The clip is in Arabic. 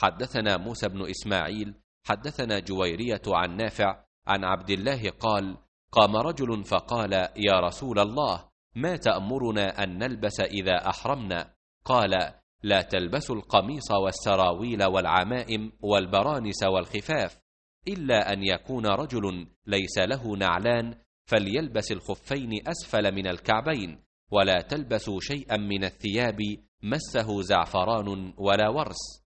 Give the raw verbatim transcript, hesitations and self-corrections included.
حدثنا موسى بن إسماعيل حدثنا جويرية عن نافع عن عبد الله قال: قام رجل فقال: يا رسول الله، ما تأمرنا أن نلبس إذا أحرمنا؟ قال: لا تلبسوا القميص والسراويل والعمائم والبرانس والخفاف، إلا أن يكون رجل ليس له نعلان فليلبس الخفين أسفل من الكعبين، ولا تلبسوا شيئا من الثياب مسه زعفران ولا ورس.